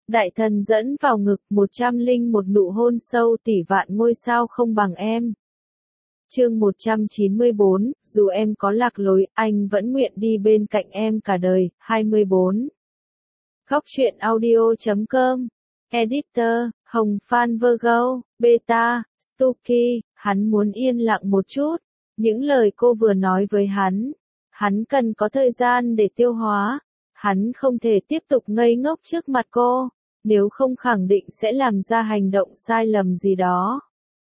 Đại thần dẫn vào ngực 101 nụ hôn sâu tỷ vạn ngôi sao không bằng em. Chương 194, dù em có lạc lối, anh vẫn nguyện đi bên cạnh em cả đời. 24. Góc truyện audio.com. Editor, Hồng Phan Virgo, Beta, Stucky, hắn muốn yên lặng một chút. Những lời cô vừa nói với hắn cần có thời gian để tiêu hóa. Hắn không thể tiếp tục ngây ngốc trước mặt cô, nếu không khẳng định sẽ làm ra hành động sai lầm gì đó.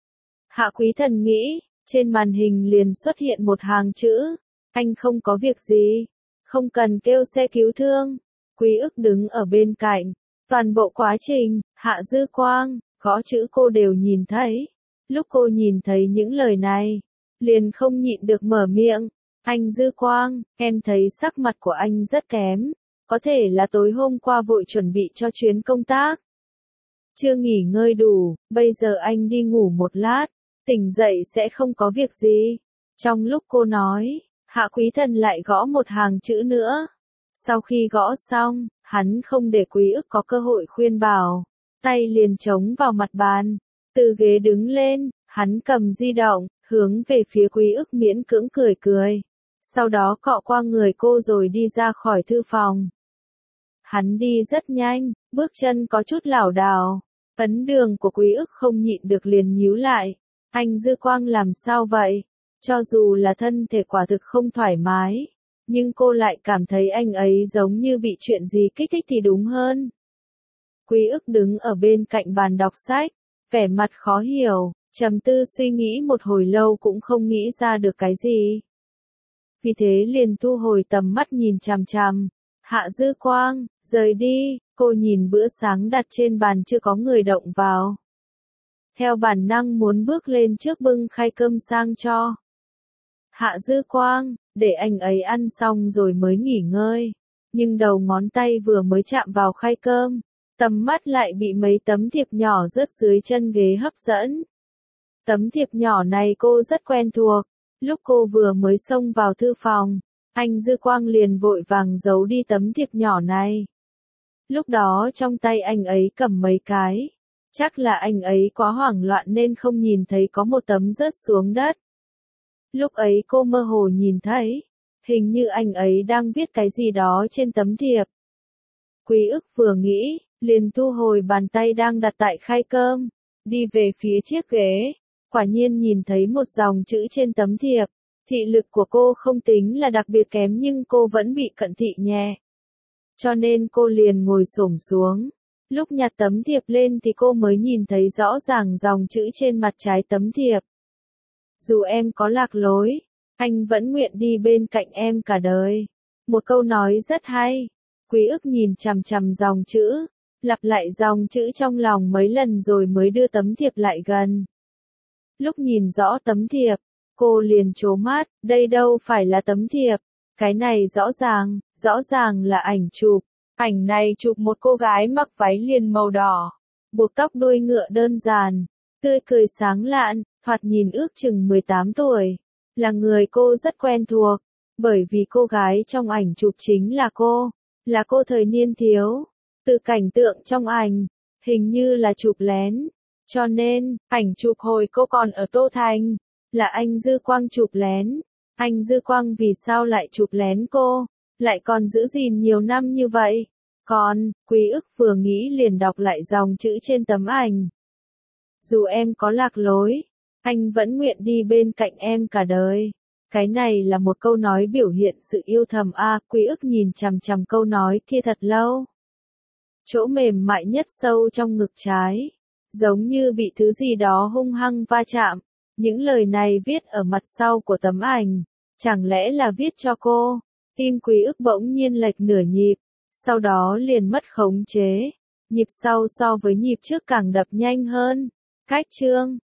Hạ Quý Thần nghĩ, trên màn hình liền xuất hiện một hàng chữ, anh không có việc gì, không cần kêu xe cứu thương. Quý ức đứng ở bên cạnh, toàn bộ quá trình, Hạ Dư Quang, gõ chữ cô đều nhìn thấy. Lúc cô nhìn thấy những lời này, liền không nhịn được mở miệng, anh Dư Quang, em thấy sắc mặt của anh rất kém, có thể là tối hôm qua vội chuẩn bị cho chuyến công tác. Chưa nghỉ ngơi đủ, bây giờ anh đi ngủ một lát, tỉnh dậy sẽ không có việc gì. Trong lúc cô nói, Hạ Quý Thần lại gõ một hàng chữ nữa. Sau khi gõ xong, hắn không để Quý ức có cơ hội khuyên bảo, tay liền chống vào mặt bàn, từ ghế đứng lên, hắn cầm di động, hướng về phía Quý ức miễn cưỡng cười cười. Sau đó cọ qua người cô rồi đi ra khỏi thư phòng. Hắn đi rất nhanh, bước chân có chút lảo đảo, ấn đường của Quý ức không nhịn được liền nhíu lại. Anh Dư Quang làm sao vậy? Cho dù là thân thể quả thực không thoải mái, nhưng cô lại cảm thấy anh ấy giống như bị chuyện gì kích thích thì đúng hơn. Quý ức đứng ở bên cạnh bàn đọc sách, vẻ mặt khó hiểu, trầm tư suy nghĩ một hồi lâu cũng không nghĩ ra được cái gì. Vì thế liền thu hồi tầm mắt nhìn chằm chằm. Hạ Dư Quang, rời đi, cô nhìn bữa sáng đặt trên bàn chưa có người động vào. Theo bản năng muốn bước lên trước bưng khay cơm sang cho Hạ Dư Quang, để anh ấy ăn xong rồi mới nghỉ ngơi. Nhưng đầu ngón tay vừa mới chạm vào khay cơm, tầm mắt lại bị mấy tấm thiệp nhỏ rớt dưới chân ghế hấp dẫn. Tấm thiệp nhỏ này cô rất quen thuộc, lúc cô vừa mới xông vào thư phòng, anh Dư Quang liền vội vàng giấu đi tấm thiệp nhỏ này. Lúc đó trong tay anh ấy cầm mấy cái, chắc là anh ấy quá hoảng loạn nên không nhìn thấy có một tấm rớt xuống đất. Lúc ấy cô mơ hồ nhìn thấy, hình như anh ấy đang viết cái gì đó trên tấm thiệp. Quý ức vừa nghĩ, liền thu hồi bàn tay đang đặt tại khay cơm, đi về phía chiếc ghế, quả nhiên nhìn thấy một dòng chữ trên tấm thiệp. Thị lực của cô không tính là đặc biệt kém nhưng cô vẫn bị cận thị nhẹ. Cho nên cô liền ngồi xổm xuống. Lúc nhặt tấm thiệp lên thì cô mới nhìn thấy rõ ràng dòng chữ trên mặt trái tấm thiệp. Dù em có lạc lối, anh vẫn nguyện đi bên cạnh em cả đời. Một câu nói rất hay. Quý ức nhìn chằm chằm dòng chữ, lặp lại dòng chữ trong lòng mấy lần rồi mới đưa tấm thiệp lại gần. Lúc nhìn rõ tấm thiệp, cô liền trố mắt, đây đâu phải là tấm thiệp, cái này rõ ràng là ảnh chụp. Ảnh này chụp một cô gái mặc váy liền màu đỏ, buộc tóc đuôi ngựa đơn giản, tươi cười sáng lạn, thoạt nhìn ước chừng 18 tuổi. Là người cô rất quen thuộc, bởi vì cô gái trong ảnh chụp chính là cô thời niên thiếu. Từ cảnh tượng trong ảnh, hình như là chụp lén, cho nên, ảnh chụp hồi cô còn ở Tô Thành, là anh Dư Quang chụp lén. Anh Dư Quang vì sao lại chụp lén cô, lại còn giữ gìn nhiều năm như vậy? Còn, Quý ức vừa nghĩ liền đọc lại dòng chữ trên tấm ảnh. Dù em có lạc lối, anh vẫn nguyện đi bên cạnh em cả đời. Cái này là một câu nói biểu hiện sự yêu thầm Quý ức nhìn chằm chằm câu nói kia thật lâu. Chỗ mềm mại nhất sâu trong ngực trái, giống như bị thứ gì đó hung hăng va chạm. Những lời này viết ở mặt sau của tấm ảnh, chẳng lẽ là viết cho cô? Tim Quý ức bỗng nhiên lệch nửa nhịp, sau đó liền mất khống chế. Nhịp sau so với nhịp trước càng đập nhanh hơn. Cách chương